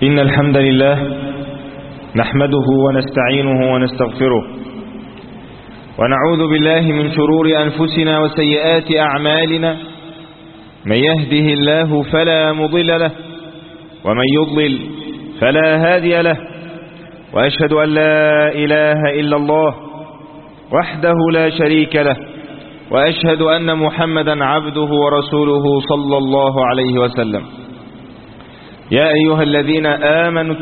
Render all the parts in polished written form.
إن الحمد لله نحمده ونستعينه ونستغفره ونعوذ بالله من شرور أنفسنا وسيئات أعمالنا. من يهده الله فلا مضل له ومن يضلل فلا هادي له، وأشهد أن لا إله إلا الله وحده لا شريك له، وأشهد أن محمدا عبده ورسوله صلى الله عليه وسلم. يا أيها الذين آمنوا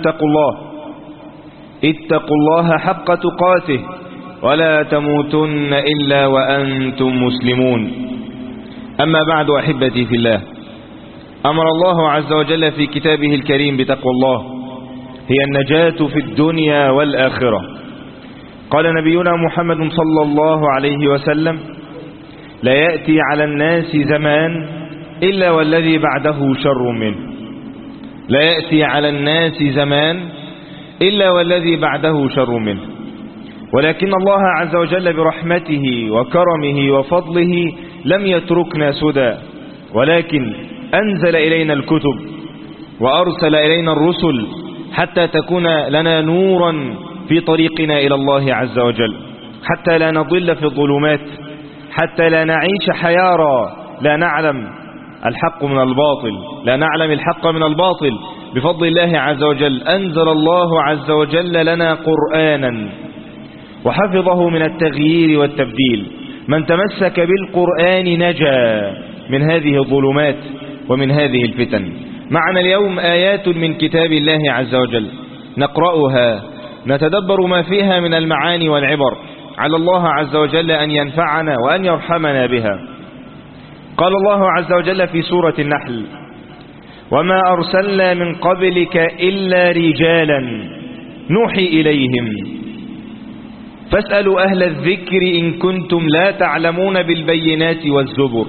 اتقوا الله حق تقاته ولا تموتن إلا وأنتم مسلمون. أما بعد، أحبتي في الله، أمر الله عز وجل في كتابه الكريم بتقوى الله، هي النجاة في الدنيا والآخرة. قال نبينا محمد صلى الله عليه وسلم: لا يأتي على الناس زمان إلا والذي بعده شر منه. لا يأتي على الناس زمان إلا والذي بعده شر منه. ولكن الله عز وجل برحمته وكرمه وفضله لم يتركنا سدى، ولكن أنزل إلينا الكتب وأرسل إلينا الرسل حتى تكون لنا نورا في طريقنا إلى الله عز وجل، حتى لا نضل في الظلمات، حتى لا نعيش حيارى لا نعلم الحق من الباطل، لا نعلم الحق من الباطل. بفضل الله عز وجل أنزل الله عز وجل لنا قرآنا وحفظه من التغيير والتبديل. من تمسك بالقرآن نجا من هذه الظلمات ومن هذه الفتن. معنا اليوم آيات من كتاب الله عز وجل نقرأها، نتدبر ما فيها من المعاني والعبر، على الله عز وجل أن ينفعنا وأن يرحمنا بها. قال الله عز وجل في سورة النحل: وما أرسلنا من قبلك إلا رجالا نوحي إليهم فاسألوا أهل الذكر إن كنتم لا تعلمون بالبينات والزبر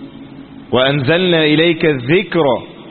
وأنزلنا إليك الذكر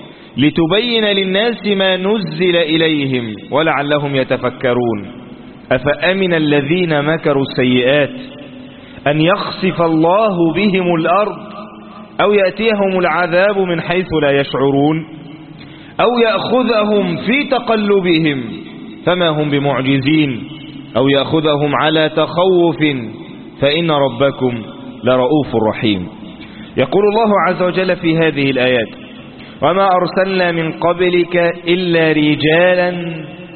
لتبين للناس ما نزل إليهم ولعلهم يتفكرون. أفأمن الذين مكروا السيئات أن يخسف الله بهم الأرض أو يأتيهم العذاب من حيث لا يشعرون أو يأخذهم في تقلبهم فما هم بمعجزين أو يأخذهم على تخوف فإن ربكم لرؤوف رحيم. يقول الله عز وجل في هذه الآيات: وما أرسلنا من قبلك إلا رجالا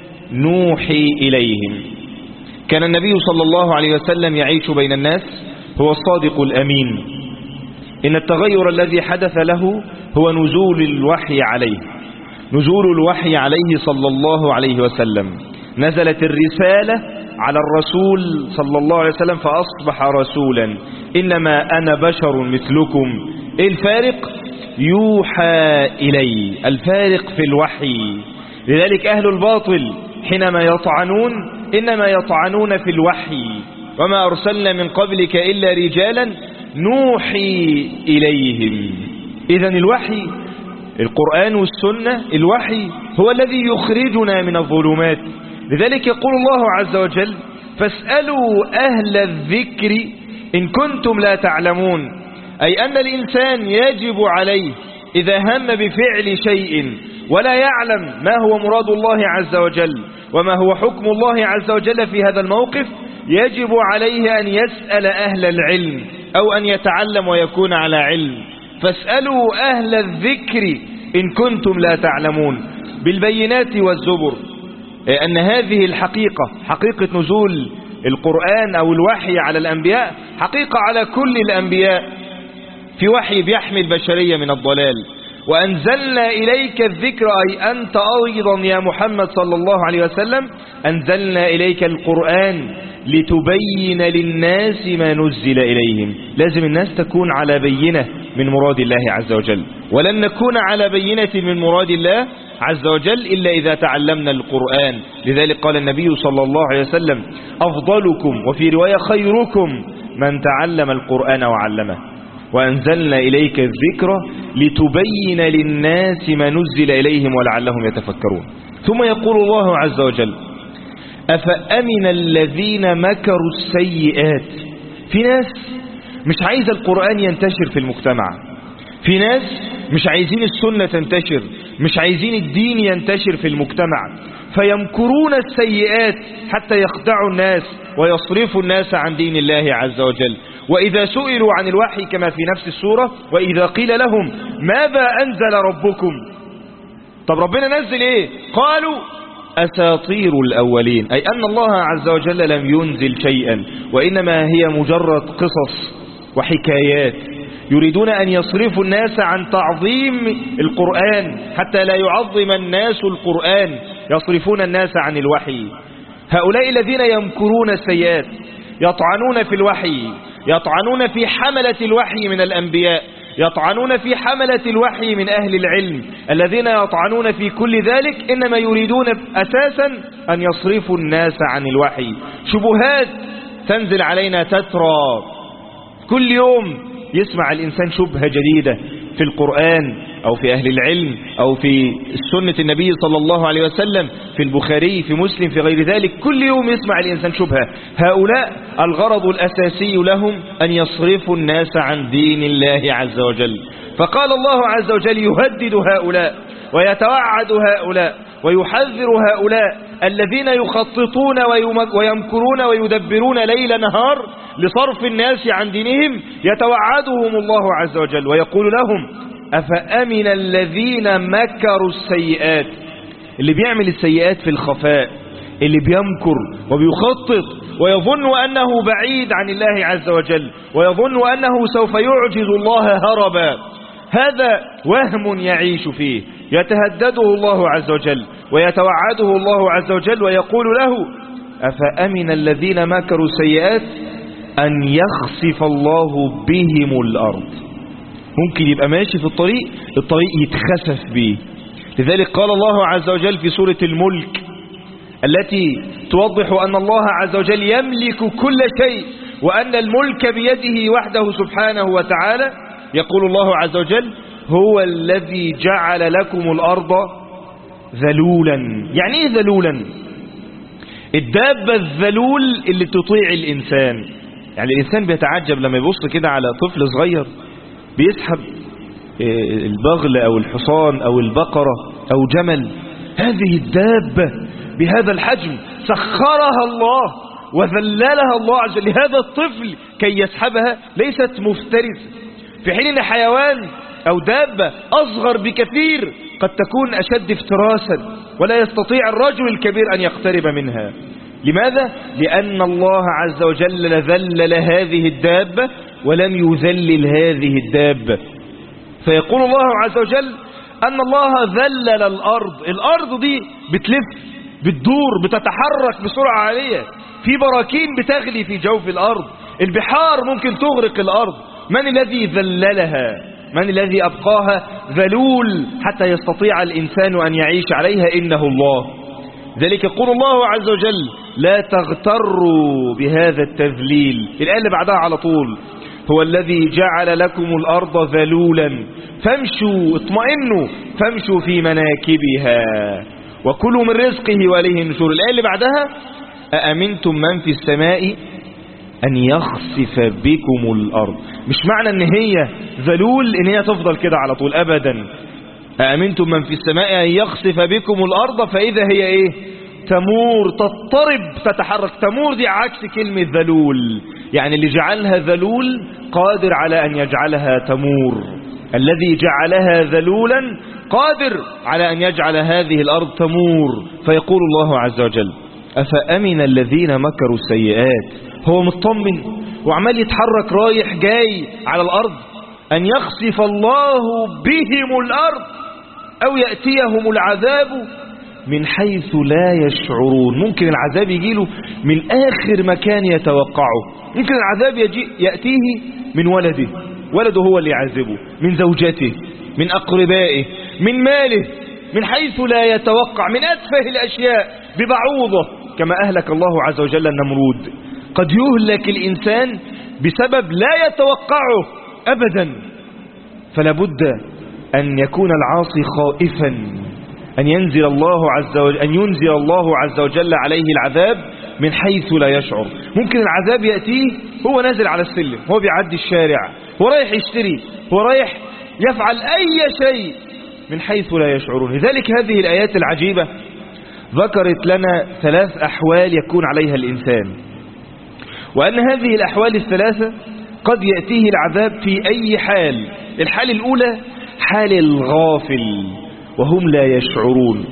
نوحي إليهم. كان النبي صلى الله عليه وسلم يعيش بين الناس، هو الصادق الأمين. إن التغير الذي حدث له هو نزول الوحي عليه، نزول الوحي عليه صلى الله عليه وسلم. نزلت الرسالة على الرسول صلى الله عليه وسلم فأصبح رسولا. إنما أنا بشر مثلكم. إيه الفارق؟ يوحى إلي، الفارق في الوحي. لذلك أهل الباطل حينما يطعنون إنما يطعنون في الوحي. وما أرسلنا من قبلك إلا رجالا نوحي إليهم. إذن الوحي، القرآن والسنة، الوحي هو الذي يخرجنا من الظلمات. لذلك يقول الله عز وجل: فاسألوا أهل الذكر إن كنتم لا تعلمون. أي أن الإنسان يجب عليه إذا هم بفعل شيء ولا يعلم ما هو مراد الله عز وجل وما هو حكم الله عز وجل في هذا الموقف، يجب عليه أن يسأل أهل العلم أو أن يتعلم ويكون على علم. فاسألوا أهل الذكر إن كنتم لا تعلمون بالبينات والزبر. أن هذه الحقيقة، حقيقة نزول القرآن أو الوحي على الأنبياء، حقيقة على كل الأنبياء. في وحي بيحمي البشرية من الضلال. وأنزلنا إليك الذكر، أي أنت أيضا يا محمد صلى الله عليه وسلم أنزلنا إليك القرآن لتبين للناس ما نزل إليهم. لازم الناس تكون على بينة من مراد الله عز وجل، ولن نكون على بينة من مراد الله عز وجل إلا إذا تعلمنا القرآن. لذلك قال النبي صلى الله عليه وسلم: أفضلكم، وفي رواية خيركم، من تعلم القرآن وعلمه. وأنزلنا إليك الذكر لتبين للناس ما نزل إليهم ولعلهم يتفكرون. ثم يقول الله عز وجل: أفأمن الذين مكروا السيئات. في ناس مش عايز القرآن ينتشر في المجتمع، في ناس مش عايزين السنة تنتشر، مش عايزين الدين ينتشر في المجتمع، فيمكرون السيئات حتى يخدعوا الناس ويصرفوا الناس عن دين الله عز وجل. وإذا سئلوا عن الوحي كما في نفس السورة: وإذا قيل لهم ماذا أنزل ربكم، طب ربنا نزل إيه؟ قالوا أساطير الأولين، أي أن الله عز وجل لم ينزل شيئا، وإنما هي مجرد قصص وحكايات، يريدون أن يصرفوا الناس عن تعظيم القرآن حتى لا يعظم الناس القرآن، يصرفون الناس عن الوحي. هؤلاء الذين يمكرون السيئات يطعنون في الوحي، يطعنون في حملة الوحي من الأنبياء، يطعنون في حملة الوحي من أهل العلم، الذين يطعنون في كل ذلك إنما يريدون أساسا أن يصرفوا الناس عن الوحي. شبهات تنزل علينا تترى، كل يوم يسمع الإنسان شبهة جديدة في القرآن أو في أهل العلم أو في سنة النبي صلى الله عليه وسلم، في البخاري، في مسلم، في غير ذلك، كل يوم يسمع الإنسان شبهة. هؤلاء الغرض الأساسي لهم أن يصرفوا الناس عن دين الله عز وجل. فقال الله عز وجل يهدد هؤلاء ويتوعد هؤلاء ويحذر هؤلاء الذين يخططون ويمكرون ويدبرون ليل نهار لصرف الناس عن دينهم، يتوعدهم الله عز وجل ويقول لهم: أفأمن الذين مكروا السيئات. اللي بيعمل السيئات في الخفاء، اللي بيمكر وبيخطط ويظن أنه بعيد عن الله عز وجل ويظن أنه سوف يعجز الله هربا، هذا وهم يعيش فيه، يتهدده الله عز وجل ويتوعده الله عز وجل ويقول له: أفأمن الذين مكروا السيئات أن يخسف الله بهم الأرض. ممكن يبقى ماشي في الطريق يتخسف به. لذلك قال الله عز وجل في سورة الملك التي توضح أن الله عز وجل يملك كل شيء وأن الملك بيده وحده سبحانه وتعالى، يقول الله عز وجل: هو الذي جعل لكم الأرض ذلولا. يعني ايه ذلولا؟ الدابة الذلول اللي تطيع الإنسان. يعني الإنسان بيتعجب لما يبص كده على طفل صغير بيسحب البغل أو الحصان أو البقرة أو جمل، هذه الدابة بهذا الحجم سخرها الله وذللها الله عز وجل لهذا الطفل كي يسحبها، ليست مفترسة، في حين ان حيوان أو دابة أصغر بكثير قد تكون أشد افتراسا ولا يستطيع الرجل الكبير أن يقترب منها. لماذا؟ لأن الله عز وجل ذلل هذه الدابة ولم يذلل هذه الدابة. فيقول الله عز وجل أن الله ذلل الأرض دي بتلف، بتدور، بتتحرك بسرعة عالية، في براكين بتغلي في جوف الأرض، البحار ممكن تغرق الأرض. من الذي ذللها؟ من الذي أبقاها ذلول حتى يستطيع الإنسان أن يعيش عليها؟ إنه الله. ذلك يقول الله عز وجل: لا تغتروا بهذا التذليل. الآية اللي بعدها على طول: هو الذي جعل لكم الأرض ذلولا فامشوا، اطمئنوا، فامشوا في مناكبها وكلوا من رزقه وإليه النشور. الآية اللي بعدها: أأمنتم من في السماء أن يخسف بكم الأرض. مش معنى أن هي ذلول أن هي تفضل كده على طول أبدا. أأمنتم من في السماء أن يخسف بكم الأرض فإذا هي إيه؟ تمور، تضطرب، تتحرك. تمور دي عكس كلمة ذلول، يعني اللي جعلها ذلول قادر على أن يجعلها تمور. الذي جعلها ذلولا قادر على أن يجعل هذه الأرض تمور. فيقول الله عز وجل: أفأمن الذين مكروا السيئات. هو مطمن وعمال يتحرك رايح جاي على الأرض، أن يخسف الله بهم الأرض أو يأتيهم العذاب من حيث لا يشعرون. ممكن العذاب يجيله من آخر مكان يتوقعه. ممكن العذاب يأتيه من ولده هو اللي يعذبه، من زوجته، من أقربائه، من ماله، من حيث لا يتوقع، من أتفه الأشياء، ببعوضة كما أهلك الله عز وجل النمرود. قد يهلك الإنسان بسبب لا يتوقعه أبدا. فلا بد أن يكون العاصي خائفا أن ينزل الله عز وجل عليه العذاب من حيث لا يشعر. ممكن العذاب يأتيه هو نازل على السلم، هو بيعدي الشارع، هو رايح يشتري، هو رايح يفعل أي شيء، من حيث لا يشعرون. لذلك هذه الآيات العجيبة ذكرت لنا 3 أحوال يكون عليها الإنسان، وأن هذه الأحوال ال3 قد يأتيه العذاب في أي حال. الحال الأولى حال الغافل وهم لا يشعرون.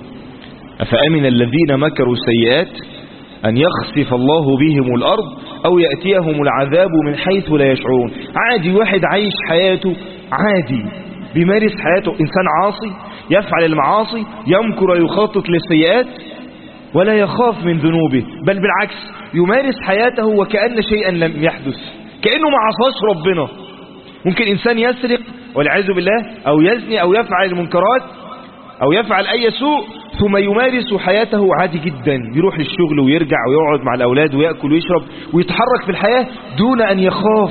أفأمن الذين مكروا السيئات أن يخسف الله بهم الأرض أو يأتيهم العذاب من حيث لا يشعرون. عادي واحد عايش حياته عادي، بيمارس حياته، إنسان عاصي يفعل المعاصي، يمكر ويخطط للسيئات ولا يخاف من ذنوبه، بل بالعكس يمارس حياته وكأن شيئا لم يحدث، كأنه ما عصاش ربنا. ممكن إنسان يسرق والعياذ بالله أو يزني أو يفعل المنكرات أو يفعل أي سوء ثم يمارس حياته عادي جدا، يروح للشغل ويرجع ويقعد مع الأولاد ويأكل ويشرب ويتحرك في الحياة دون أن يخاف،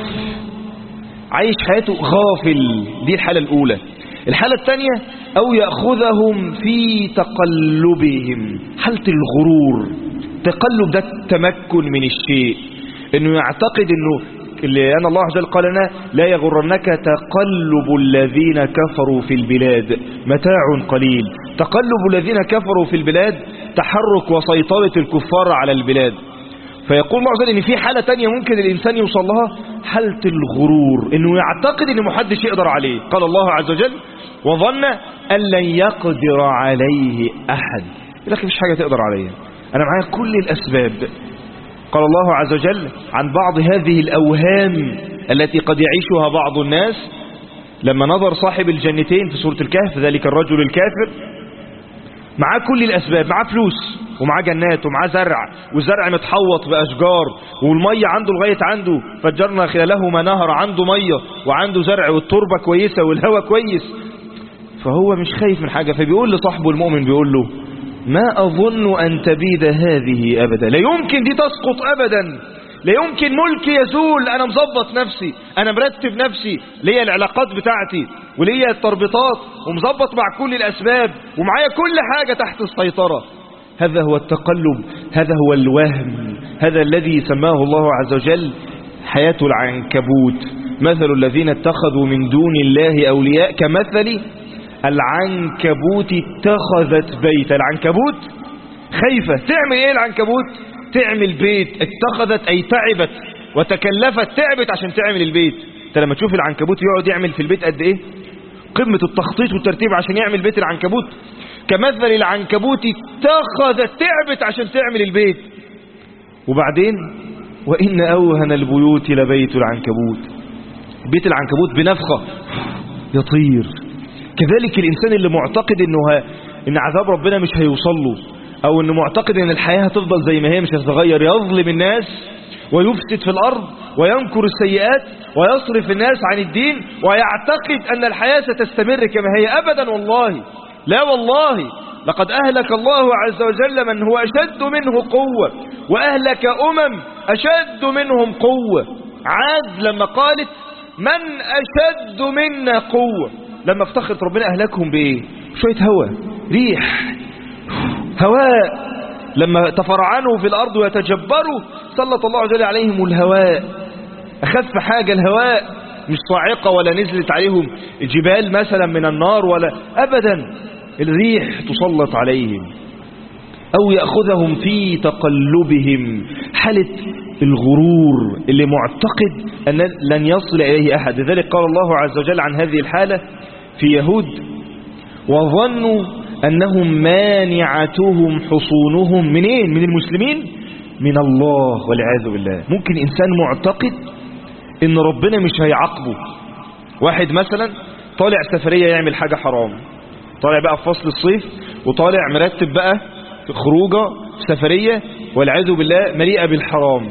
عايش حياته غافل. دي الحالة الأولى. الحالة الثانية أو يأخذهم في تقلبهم، حالة الغرور. تقلب ده التمكن من الشيء، إنه يعتقد إنه لأن الله عز وجل قال لنا لا يغرنك تقلب الذين كفروا في البلاد متاع قليل. تقلب الذين كفروا في البلاد تحرك وسيطرة الكفار على البلاد. فيقول الله عز وجل إن في حالة تانية ممكن الإنسان يوصل لها، حالة الغرور، إنه يعتقد إن محدش يقدر عليه. قال الله عز وجل وظن أن لن يقدر عليه أحد. لكن مش حاجة تقدر عليه، أنا معايا كل الأسباب. قال الله عز وجل عن بعض هذه الأوهام التي قد يعيشها بعض الناس لما نظر صاحب الجنتين في سورة الكهف، ذلك الرجل الكافر معاه كل الأسباب، معاه فلوس ومعاه جنات ومعاه زرع، والزرع متحوط بأشجار، والمية عنده لغاية عنده فجرنا خلالهما نهر، عنده مية وعنده زرع والتربة كويسة والهواء كويس، فهو مش خايف من حاجة. فبيقول لصاحبه المؤمن، بيقول له ما أظن أن تبيد هذه أبدا، لا يمكن دي تسقط أبدا، لا يمكن ملكي يزول، أنا مظبط نفسي، أنا مرتب نفسي، ليا العلاقات بتاعتي وليا التربطات ومظبط مع كل الأسباب ومعايا كل حاجة تحت السيطرة. هذا هو التقلب، هذا هو الوهم، هذا الذي سماه الله عز وجل حياة العنكبوت. مثل الذين اتخذوا من دون الله أولياء كمثل العنكبوت اتخذت بيت. العنكبوت خايفة، تعمل ايه العنكبوت؟ تعمل بيت. اتخذت اي تعبت وتكلفت، تعبت عشان تعمل البيت. انت لما تشوف العنكبوت يقعد يعمل في البيت قد ايه، قمة التخطيط والترتيب عشان يعمل بيت العنكبوت. كمثل العنكبوت اتخذت، تعبت عشان تعمل البيت. وبعدين وإن أوهن البيوت لبيت العنكبوت، بيت العنكبوت بنفخة يطير. كذلك الإنسان اللي معتقد إن عذاب ربنا مش هيوصل له، أو إنه معتقد إن الحياة هتفضل زي ما هي مش هتتغير، يظلم الناس ويفسد في الأرض وينكر السيئات ويصرف الناس عن الدين ويعتقد أن الحياة ستستمر كما هي. أبدا والله، لا والله، لقد أهلك الله عز وجل من هو أشد منه قوة، وأهلك أشد منهم قوة. عاد لما قالت من أشد منا قوة، لما افتخرت ربنا أهلكهم بإيه؟ شوية هواء، ريح، هواء. لما تفرعنوا في الأرض ويتجبروا سلط الله عز وجل عليهم الهواء. أخف حاجة الهواء، مش صاعقة ولا نزلت عليهم جبال مثلا من النار ولا أبدا، الريح تسلط عليهم. أو يأخذهم في تقلبهم، حالة الغرور اللي معتقد أن لن يصل إليه أحد. لذلك قال الله عز وجل عن هذه الحالة في يهود وظنوا أنهم مانعتهم حصونهم منين؟ من المسلمين؟ من الله والعياذ بالله. ممكن إنسان معتقد إن ربنا مش هيعاقبه. واحد مثلا طالع سفرية يعمل حاجة حرام، طالع بقى في فصل الصيف وطالع مرتب بقى في خروجه في سفرية والعياذ بالله مليئة بالحرام،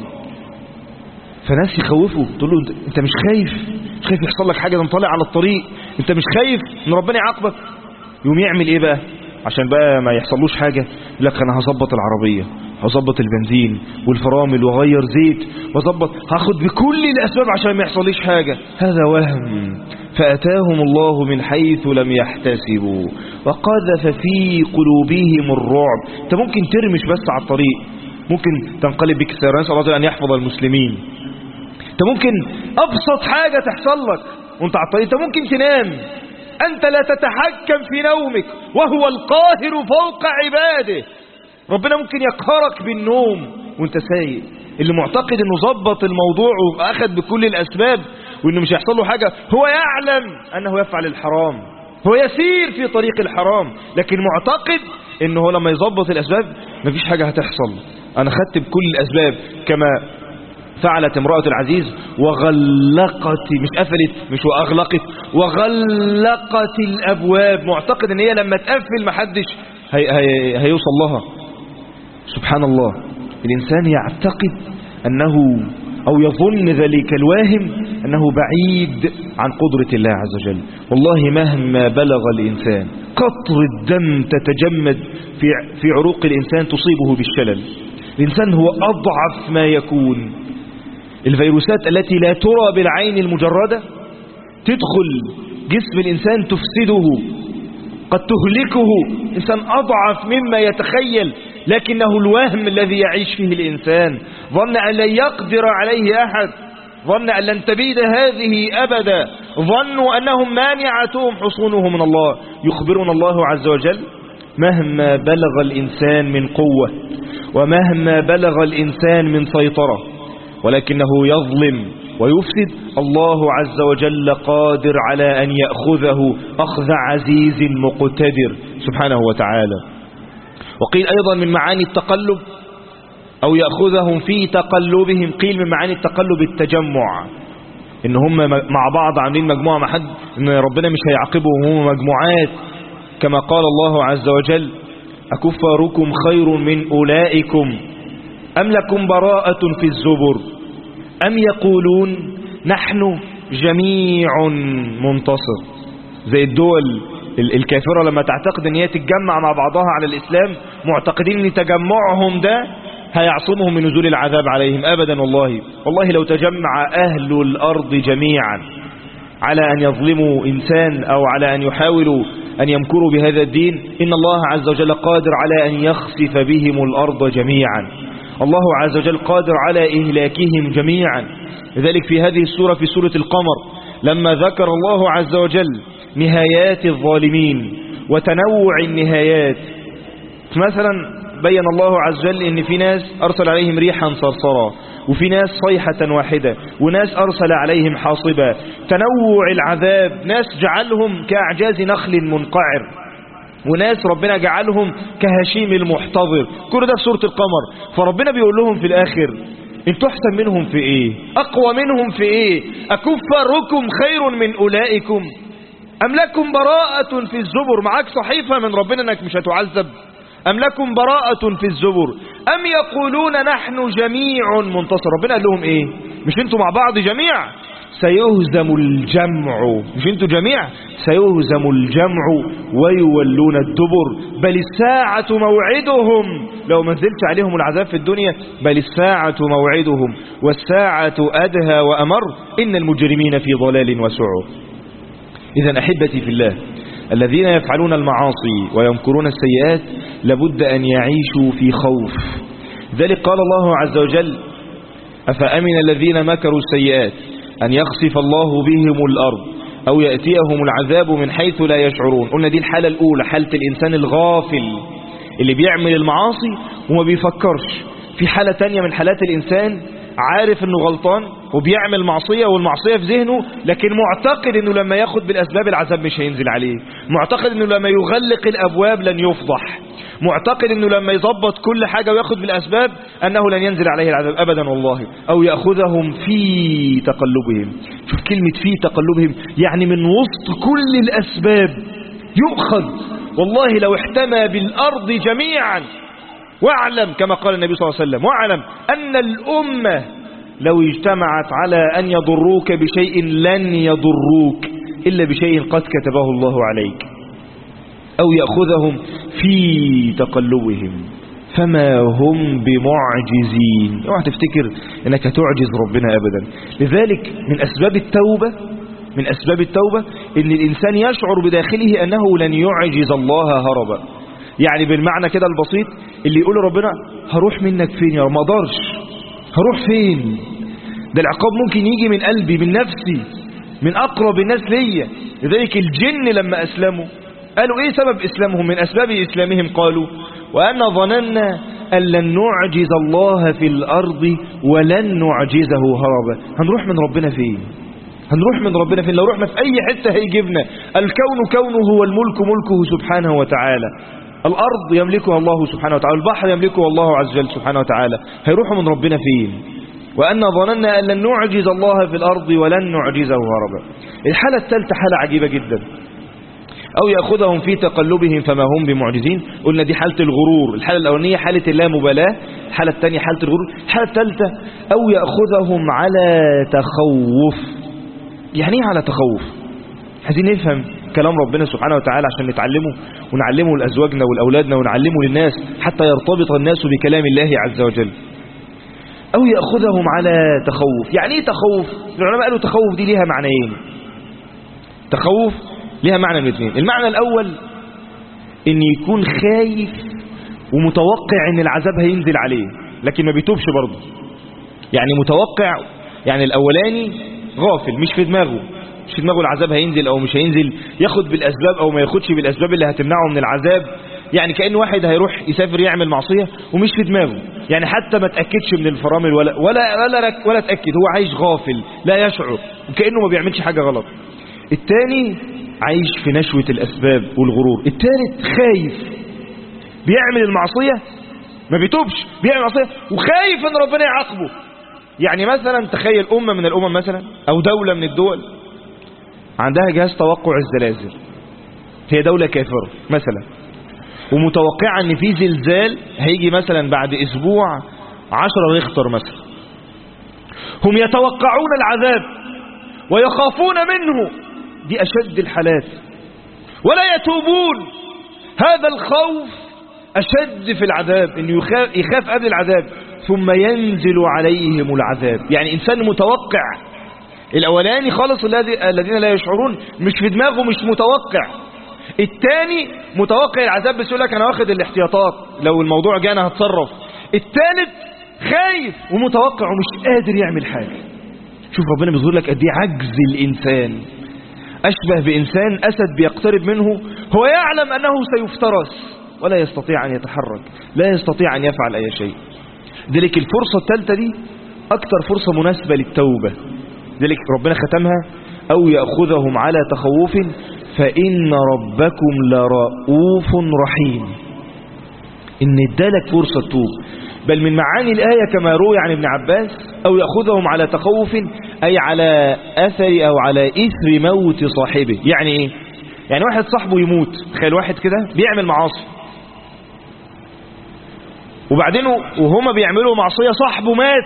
فناس يخوفوا، تقول له انت مش خايف يحصل لك حاجة، ده طالع على الطريق، انت مش خايف ان ربنا يعاقبك؟ يوم يعمل ايه بقى عشان بقى ما يحصلوش حاجة؟ لك انا هظبط العربية، هظبط البنزين والفرامل وغير زيت وظبط، هاخد بكل الاسباب عشان ما يحصليش حاجة. هذا وهم. فأتاهم الله من حيث لم يحتسبوا وقذف في قلوبهم الرعب. انت ممكن ترمش بس على الطريق، ممكن تنقلب بك السيارة، نسأل الله أن يحفظ المسلمين. انت ممكن أبسط حاجة تحصل لك وانت على الطريق، انت ممكن تنام أنت لا تتحكم في نومك وهو القاهر فوق عباده. ربنا ممكن يقهرك بالنوم وانت سايق. اللي معتقد انه ظبط الموضوع وأخذ بكل الأسباب وانه مش هيحصل له حاجة، هو يعلم أنه يفعل الحرام، هو يسير في طريق الحرام، لكن معتقد انه لما يظبط الأسباب مفيش حاجة هتحصل. أنا خدت بكل الأسباب كما فعلت امرأة العزيز وغلقت، مش قفلت، مش وأغلقت، وغلقت الأبواب، معتقد ان هي لما تقفل محدش هيوصل لها. سبحان الله، الإنسان يعتقد أنه أو يظن ذلك الواهم أنه بعيد عن قدرة الله عز وجل. والله مهما بلغ الإنسان قطرة دم تتجمد في عروق الإنسان تصيبه بالشلل. الإنسان هو أضعف ما يكون. الفيروسات التي لا ترى بالعين المجردة تدخل جسم الإنسان تفسده، قد تهلكه. إنسان أضعف مما يتخيل، لكنه الوهم الذي يعيش فيه الإنسان. ظن أن لن يقدر عليه أحد، ظن أن لن تبيد هذه أبدا، ظنوا أنهم مانعتهم حصونهم من الله. يخبرنا الله عز وجل مهما بلغ الإنسان من قوة ومهما بلغ الإنسان من سيطرة ولكنه يظلم ويفسد، الله عز وجل قادر على أن يأخذه أخذ عزيز مقتدر سبحانه وتعالى. وقيل أيضا من معاني التقلب أو يأخذهم في تقلبهم، قيل من معاني التقلب التجمع، إن هم مع بعض عاملين مجموعة مع حد، إن ربنا مش هيعاقبهم، هم مجموعات. كما قال الله عز وجل أكفاركم خير من أولئكم أم لكم براءة في الزبر أم يقولون نحن جميع منتصر. زي الدول الكافرة لما تعتقد ان هي تتجمع مع بعضها على الإسلام، معتقدين ان تجمعهم ده هيعصمهم من نزول العذاب عليهم. أبدا والله، والله لو تجمع أهل الأرض جميعا على أن يظلموا إنسان أو على أن يحاولوا أن يمكروا بهذا الدين، إن الله عز وجل قادر على أن يخسف بهم الأرض جميعا. الله عز وجل قادر على إهلاكهم جميعا. لذلك في هذه السورة، في سورة القمر، لما ذكر الله عز وجل نهايات الظالمين وتنوع النهايات، مثلا بين الله عز وجل ان في ناس ارسل عليهم ريحا صرصرا، وفي ناس صيحة واحدة، وناس ارسل عليهم حاصبا. تنوع العذاب، ناس جعلهم كأعجاز نخل منقعر، وناس ربنا جعلهم كهشيم المحتضر. كل ده في سورة القمر. فربنا بيقول لهم في الآخر انتوا احسن منهم في ايه؟ اقوى منهم في ايه؟ اكفاركم خير من اولئكم ام لكم براءة في الزبر؟ معاك صحيفة من ربنا انك مش هتعذب. ام لكم براءة في الزبر ام يقولون نحن جميع منتصر. ربنا قال لهم ايه؟ مش انتوا مع بعض جميع؟ سيهزم الجمع. مش انتوا جميع؟ سيهزم الجمع ويولون الدبر. بل الساعة موعدهم. لو ما نزلت عليهم العذاب في الدنيا، بل الساعة موعدهم والساعة أدهى وأمر إن المجرمين في ضلال وسعر. إذن أحبتي في الله، الذين يفعلون المعاصي ويمكرون السيئات لابد أن يعيشوا في خوف. ذلك قال الله عز وجل أفأمن الذين مكروا السيئات أن يخسف الله بهم الأرض أو يأتيهم العذاب من حيث لا يشعرون. قلنا دي الحالة الأولى، حالة الإنسان الغافل اللي بيعمل المعاصي وما بيفكرش. في حالة تانية من حالات الإنسان عارف انه غلطان وبيعمل معصية والمعصية في ذهنه، لكن معتقد انه لما ياخد بالأسباب العذاب مش هينزل عليه، معتقد انه لما يغلق الأبواب لن يفضح، معتقد انه لما يضبط كل حاجة وياخد بالأسباب انه لن ينزل عليه العذاب ابدا والله. او يأخذهم في تقلبهم. شوف كلمة في تقلبهم، يعني من وسط كل الأسباب يؤخذ. والله لو احتمى بالأرض جميعا. واعلم كما قال النبي صلى الله عليه وسلم، واعلم أن الأمة لو اجتمعت على أن يضروك بشيء لن يضروك إلا بشيء قد كتبه الله عليك. أو يأخذهم في تقلبهم فما هم بمعجزين. اوعى تفتكر أنك هتعجز ربنا أبدا. لذلك من أسباب التوبة أن الإنسان يشعر بداخله أنه لن يعجز الله هربا. يعني بالمعنى كده البسيط، اللي يقول ربنا هروح منك فين يا رب؟ ما اقدرش، هروح فين؟ ده العقاب ممكن يجي من قلبي من نفسي. من أقرب الناس ليا. لذلك الجن لما أسلموا قالوا إيه سبب إسلامهم؟ من أسباب إسلامهم قالوا وأنا ظننا أن لن نعجز الله في الأرض ولن نعجزه هربا. هنروح من ربنا فين؟ هنروح من ربنا فين؟ لو رحنا في أي حتة هيجيبنا. الكون كونه والملك ملكه سبحانه وتعالى. الأرض يملكها الله سبحانه وتعالى، البحر يملكه الله عز وجل سبحانه وتعالى. هيروحوا من ربنا فين؟ وأن ظننا أن لن نعجز الله في الأرض ولن نعجزه هربا. الحالة الثالثة حالة عجيبة جدا. أو يأخذهم في تقلبهم فما هم بمعجزين. قلنا دي حالة الغرور. الحالة الأولانية حالة اللامبالاة، الحالة الثانية حالة الغرور. الحالة الثالثة أو يأخذهم على تخوف. يعني ايه على تخوف؟ عايزين نفهم كلام ربنا سبحانه وتعالى عشان نتعلمه ونعلمه لأزواجنا ولأولادنا ونعلمه للناس حتى يرتبط الناس بكلام الله عز وجل. أو يأخذهم على تخوف. يعني ايه تخوف؟ العلماء قالوا تخوف دي ليها معنيين. تخوف ليها معنى من اثنين. المعنى الأول ان يكون خايف ومتوقع ان العذاب هينزل عليه لكن ما بيتوبش برضه. يعني متوقع، يعني الأولاني غافل مش في دماغه العذاب هينزل او مش هينزل، ياخد بالأسباب او ما ياخدش بالأسباب اللي هتمنعه من العذاب. يعني كأن واحد هيروح يسافر يعمل معصية ومش في دماغه، يعني حتى ما تأكدش من الفرامل ولا تأكد، هو عايش غافل لا يشعر وكأنه ما بيعملش حاجة غلط. الثاني عايش في نشوة الأسباب والغرور. الثالث خايف بيعمل المعصية ما بيتوبش، بيعمل معصية وخايف ان ربنا يعاقبه. يعني مثلا تخيل أمة من الأمم مثلا أو دولة من الدول عندها جهاز توقع الزلازل، هي دولة كافرة مثلا ومتوقعة ان في زلزال هيجي مثلا بعد اسبوع 10 ريختر مثلا. هم يتوقعون العذاب ويخافون منه، دي اشد الحالات، ولا يتوبون. هذا الخوف اشد في العذاب، انه يخاف قبل العذاب ثم ينزل عليهم العذاب. يعني انسان متوقع. الاولاني خالص الذين لا يشعرون مش في دماغه، مش متوقع. الثاني متوقع العذاب بس يقول لك انا واخد الاحتياطات لو الموضوع جانا هتصرف. الثالث خايف ومتوقع ومش قادر يعمل حاجة. شوف ربنا بيظهر لك قد ايه عجز الانسان. اشبه بانسان اسد بيقترب منه، هو يعلم انه سيفترس ولا يستطيع ان يتحرك، لا يستطيع ان يفعل اي شيء. ذلك الفرصة الثالثة دي اكتر فرصة مناسبة للتوبة. ذلك ربنا ختمها او يأخذهم على تخوف فإن ربكم لرؤوف رحيم. إن ادالك فرصة توب. بل من معاني الآية كما روي عن ابن عباس أو يأخذهم على تخوف أي على أثر أو على إثر موت صاحبه. يعني إيه؟ يعني واحد صاحبه يموت. تخيل واحد كده بيعمل معاصي وبعدين وهما بيعملوا معصية صاحبه مات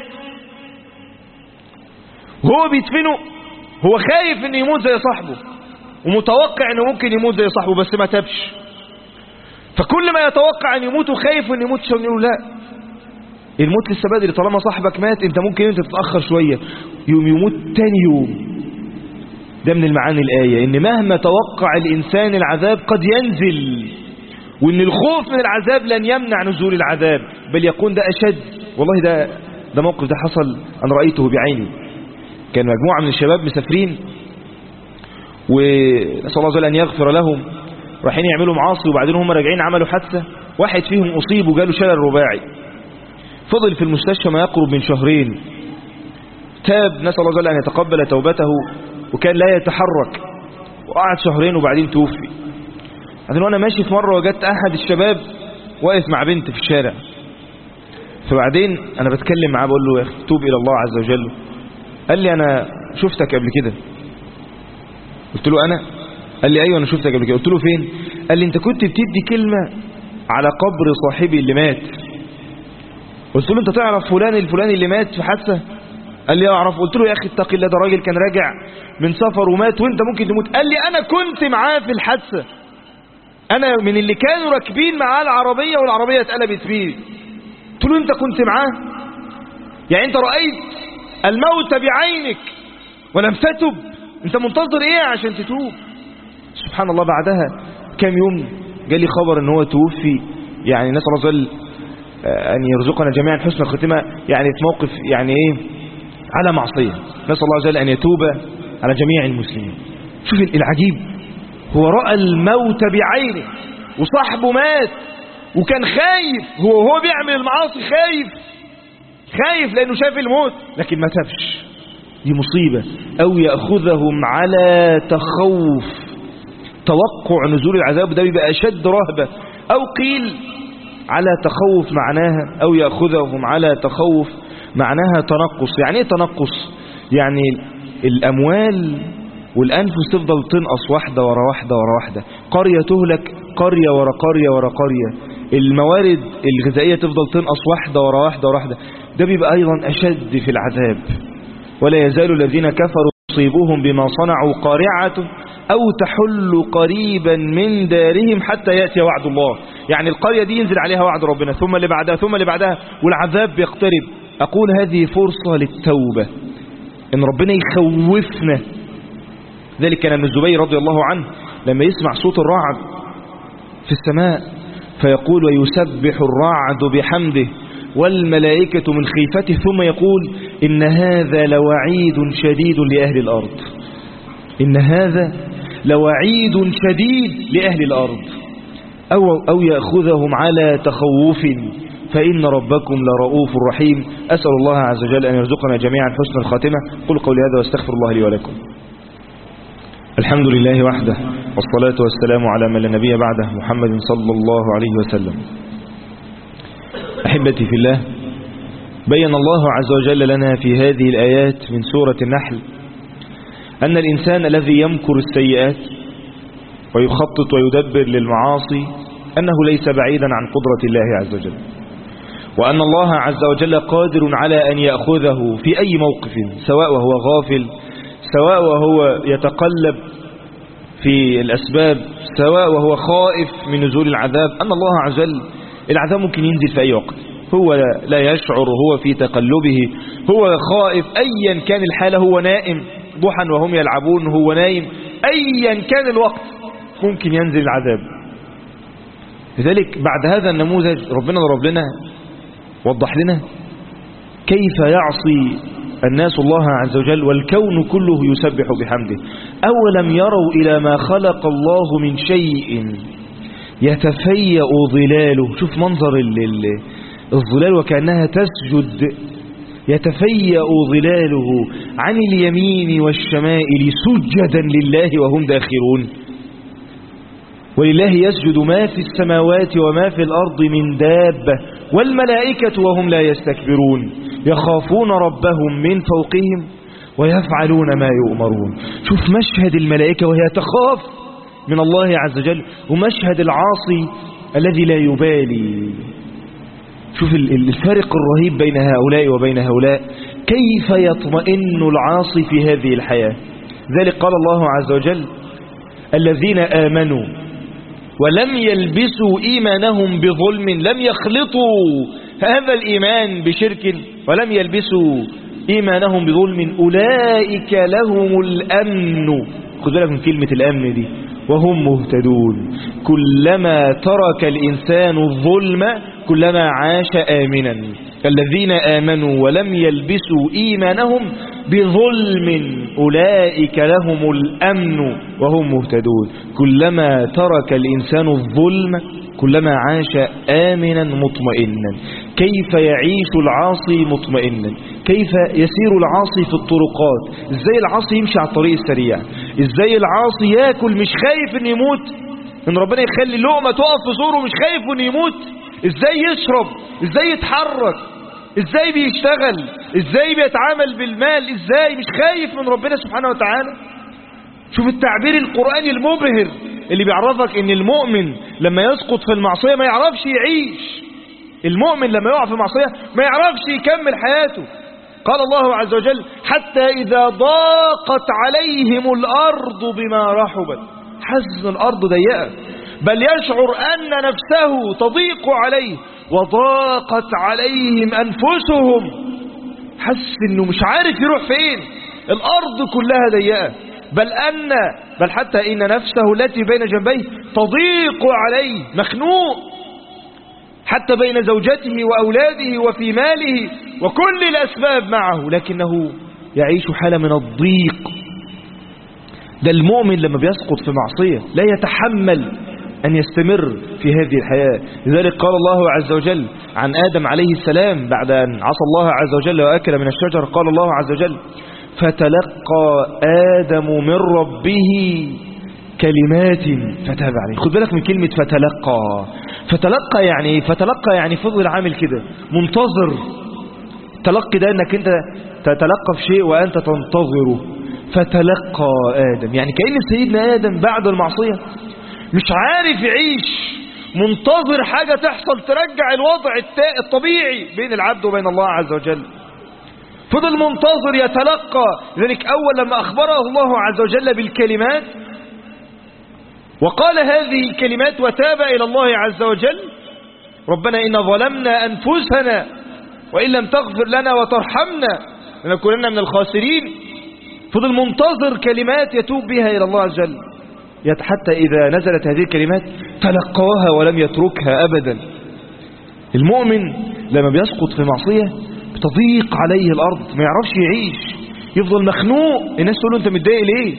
وهو بيدفنه، هو خايف إنه يموت زي صاحبه ومتوقع انه ممكن يموت زي صاحبه بس ما تابش. فكل ما يتوقع ان يموت وخايف ان يموت يقول له لا، الموت لسه بدري، طالما صاحبك مات انت ممكن انت تتأخر شوية، يموت تاني يوم. ده من المعاني الآية ان مهما توقع الانسان العذاب قد ينزل، وان الخوف من العذاب لن يمنع نزول العذاب بل يكون ده اشد. والله ده موقف ده حصل انا رأيته بعيني. كان مجموعة من الشباب مسافرين ونسأل الله عز وجل أن يغفر لهم، رايحين يعملوا معاصي وبعدين هم راجعين عملوا حادثة، واحد فيهم أصيب وجاله شلل رباعي، فضل في المستشفى ما يقرب من شهرين. تاب، نسأل الله عز وجل أن يتقبل توبته، وكان لا يتحرك وقعد شهرين وبعدين توفي. بعدين وأنا ماشي في مرة وجدت أحد الشباب واقف مع بنت في الشارع، فبعدين أنا بتكلم معاه بقول له يا أخي توب إلى الله عز وجل. قال لي أنا شفتك قبل كده. قلت له أنا؟ قال لي أيوة أنا شفتك قبل كده. قلت له فين؟ قال لي أنت كنت بتدي كلمة على قبر صاحبي اللي مات. قلت له أنت تعرف فلان الفلاني اللي مات في حادثة؟ قال لي أعرف. قلت له يا أخي اتق الله، ده راجل كان راجع من سفر ومات وأنت ممكن تموت. قال لي أنا كنت معاه في الحادثة، أنا من اللي كانوا راكبين معاه العربية والعربية اتقلبت بيه. قلت له أنت كنت معاه؟ يعني أنت رأيت الموت بعينك ولم تتب، أنت منتظر إيه عشان تتوب؟ سبحان الله. بعدها كم يوم جالي خبر ان هو توفي. يعني نسأل الله عز وجل أن يرزقنا جميعا حسن الختمة، يعني في موقف يعني إيه على معصية. نسأل الله عز وجل أن يتوب على جميع المسلمين. شوف العجيب، هو رأى الموت بعينه وصاحبه مات وكان خايف، هو بيعمل المعاصي خايف لأنه شاف الموت، لكن ما تابش. دي مصيبة. أو يأخذهم على تخوف، توقع نزول العذاب ده بيبقى أشد رهبة. أو قيل على تخوف معناها، أو يأخذهم على تخوف معناها تنقص. يعني ايه تنقص؟ يعني الأموال والأنفس تفضل تنقص واحدة ورا واحدة ورا واحدة، قرية تهلك قرية ورا قرية ورا قرية، الموارد الغذائية تفضل تنقص واحدة ورا واحدة ورا واحدة. ده بيبقى أيضا أشد في العذاب. ولا يزال الذين كفروا يصيبهم بما صنعوا قارعة أو تحل قريبا من دارهم حتى يأتي وعد الله. يعني القرية دي ينزل عليها وعد ربنا، ثم اللي بعدها ثم اللي بعدها، والعذاب بيقترب. أقول هذه فرصة للتوبة، إن ربنا يخوفنا. ذلك كان ابن الزبير رضي الله عنه لما يسمع صوت الرعد في السماء فيقول: ويسبح الرعد بحمده والملائكة من خيفته، ثم يقول: إن هذا لوعيد شديد لأهل الأرض. إن هذا لوعيد شديد لأهل الأرض. أو يأخذهم على تخوف فإن ربكم لرؤوف رحيم. أسأل الله عز وجل أن يرزقنا جميعا حسن الخاتمة. قل قولي هذا واستغفر الله لي ولكم. الحمد لله وحده، والصلاة والسلام على من لا نبي بعده، محمد صلى الله عليه وسلم. أحبتي في الله، بين الله عز وجل لنا في هذه الآيات من سورة النحل أن الإنسان الذي يمكر السيئات ويخطط ويدبر للمعاصي أنه ليس بعيدا عن قدرة الله عز وجل، وأن الله عز وجل قادر على أن يأخذه في أي موقف، سواء وهو غافل، سواء وهو يتقلب في الأسباب، سواء وهو خائف من نزول العذاب. أن الله عز وجل العذاب ممكن ينزل في أي وقت، هو لا يشعر، هو في تقلبه، هو خائف أيا كان الحالة، هو نائم ضحى وهم يلعبون، هو نايم، أيا كان الوقت ممكن ينزل العذاب. لذلك بعد هذا النموذج ربنا ضرب لنا، وضح لنا كيف يعصي الناس الله عز وجل والكون كله يسبح بحمده. أولم يروا إلى ما خلق الله من شيء يتفيأ ظلاله. شوف منظر الظلال وكأنها تسجد، يتفيأ ظلاله عن اليمين والشمائل سجدا لله وهم داخرون. ولله يسجد ما في السماوات وما في الأرض من دابة والملائكة وهم لا يستكبرون يخافون ربهم من فوقهم ويفعلون ما يؤمرون. شوف مشهد الملائكة وهي تخاف من الله عز وجل، ومشهد العاصي الذي لا يبالي. شوف الفارق الرهيب بين هؤلاء وبين هؤلاء، كيف يطمئن العاصي في هذه الحياة. ذلك قال الله عز وجل: الذين آمنوا ولم يلبسوا إيمانهم بظلم، لم يخلطوا هذا الإيمان بشرك ولم يلبسوا إيمانهم بظلم، أولئك لهم الأمن. خذ بالك من كلمة الأمن دي، وهم مهتدون. كلما ترك الإنسان الظلم كلما عاش آمنا. الذين آمنوا ولم يلبسوا إيمانهم بظلم أولئك لهم الأمن وهم مهتدون. كلما ترك الإنسان الظلم كلما عاش آمنا مطمئنا. كيف يعيش العاصي مطمئنا؟ كيف يسير العاصي في الطرقات؟ ازاي العاصي يمشي على الطريق السريع؟ ازاي العاصي ياكل مش خايف ان يموت، ان ربنا يخلي اللقمة تقف في زوره مش خايف ان يموت؟ ازاي يشرب؟ ازاي يتحرك؟ ازاي بيشتغل؟ ازاي بيتعامل بالمال؟ ازاي مش خايف من ربنا سبحانه وتعالى؟ شوف التعبير القرآني المبهر اللي بيعرفك ان المؤمن لما يسقط في المعصية ما يعرفش يعيش. المؤمن لما يقع في معصية ما يعرفش يكمل حياته. قال الله عز وجل: حتى إذا ضاقت عليهم الأرض بما رحبت. حس ان الأرض ضيقة، بل يشعر أن نفسه تضيق عليه، وضاقت عليهم أنفسهم. حس انه مش عارف يروح فين، الأرض كلها ضيقة، بل حتى إن نفسه التي بين جنبيه تضيق عليه، مخنوق، حتى بين زوجته وأولاده وفي ماله وكل الأسباب معه، لكنه يعيش حالة من الضيق. ده المؤمن لما بيسقط في معصية لا يتحمل أن يستمر في هذه الحياة. لذلك قال الله عز وجل عن آدم عليه السلام بعد أن عصى الله عز وجل وأكل من الشجر، قال الله عز وجل: فتلقى آدم من ربه كلمات فتاب عليه. خد بالك من كلمة فتلقى يعني فضل عامل كده منتظر. التلقي ده انك انت تتلقى في شيء وانت تنتظره. فتلقى آدم يعني كأن سيدنا آدم بعد المعصية مش عارف يعيش، منتظر حاجة تحصل ترجع الوضع الطبيعي بين العبد وبين الله عز وجل. فضل منتظر يتلقى. لذلك أول لما أخبره الله عز وجل بالكلمات وقال هذه الكلمات وتاب إلى الله عز وجل: ربنا إن ظلمنا أنفسنا وإن لم تغفر لنا وترحمنا لنكونن من الخاسرين. فضل منتظر كلمات يتوب بها إلى الله عز وجل، حتى إذا نزلت هذه الكلمات تلقاها ولم يتركها أبدا. المؤمن لما بيسقط في معصية تضيق عليه الأرض، ما يعرفش يعيش، يفضل مخنوق. الناس تقول له: أنت متضايق ليه؟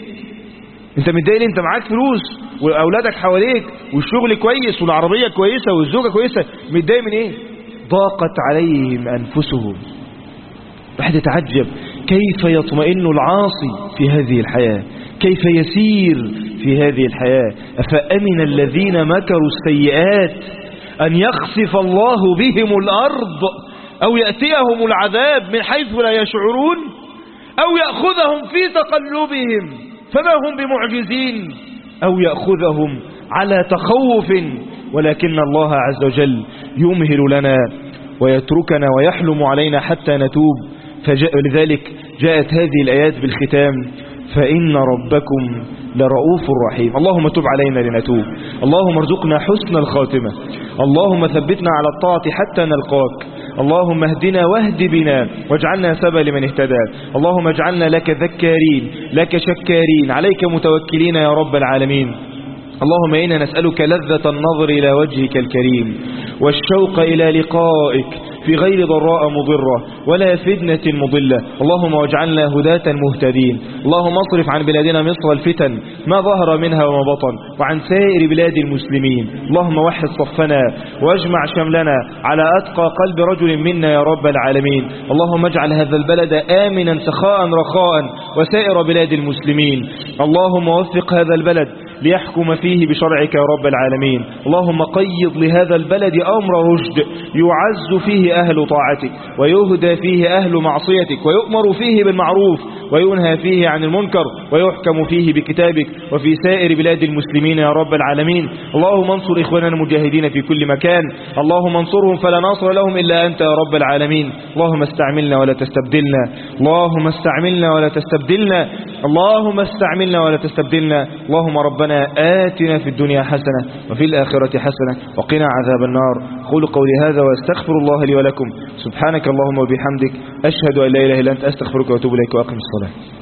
أنت معاك فلوس وأولادك حواليك والشغل كويس والعربية كويسة والزوجة كويسة، متضايق من إيه؟ ضاقت عليهم أنفسهم. واحد يتعجب كيف يطمئن العاصي في هذه الحياة، كيف يسير في هذه الحياة. أفأمن الذين مكروا السيئات أن يخسف الله بهم الأرض أو يأتيهم العذاب من حيث لا يشعرون أو يأخذهم في تقلبهم فما هم بمعجزين أو يأخذهم على تخوف. ولكن الله عز وجل يمهل لنا ويتركنا ويحلم علينا حتى نتوب. لذلك جاءت هذه الآيات بالختام: فإن ربكم لرؤوف رحيم. اللهم تب علينا لنتوب، اللهم ارزقنا حسن الخاتمة، اللهم ثبتنا على الطاعة حتى نلقاك، اللهم اهدنا واهد بنا واجعلنا سبا لمن اهتدى، اللهم اجعلنا لك ذكارين لك شكارين عليك متوكلين يا رب العالمين. اللهم إنا نسألك لذة النظر إلى وجهك الكريم والشوق إلى لقائك في غير ضراء مضرة ولا فتنة مضلة. اللهم واجعلنا هداة مهتدين. اللهم اصرف عن بلادنا مصر الفتن ما ظهر منها وما بطن وعن سائر بلاد المسلمين. اللهم وحد صفنا واجمع شملنا على أتقى قلب رجل منا يا رب العالمين. اللهم اجعل هذا البلد آمنا سخاء رخاء وسائر بلاد المسلمين. اللهم وفق هذا البلد ليحكم فيه بشرعك يا رب العالمين. اللهم قيض لهذا البلد أمر رشد يعز فيه أهل طاعتك ويهدى فيه أهل معصيتك ويؤمر فيه بالمعروف وينهى فيه عن المنكر ويحكم فيه بكتابك وفي سائر بلاد المسلمين يا رب العالمين. اللهم انصر إخواننا المجاهدين في كل مكان، اللهم انصرهم فلا ناصر لهم إلا أنت يا رب العالمين. اللهم استعملنا ولا تستبدلنا، اللهم استعملنا ولا تستبدلنا، اللهم استعملنا ولا تستبدلنا. اللهم ربنا آتنا في الدنيا حسنة وفي الآخرة حسنة وقنا عذاب النار. قولوا قولي هذا واستغفر الله لي ولكم. سبحانك اللهم وبحمدك أشهد أن لا إله إلا أنت أستغفرك وأتوب إليك وأقم الصلاة.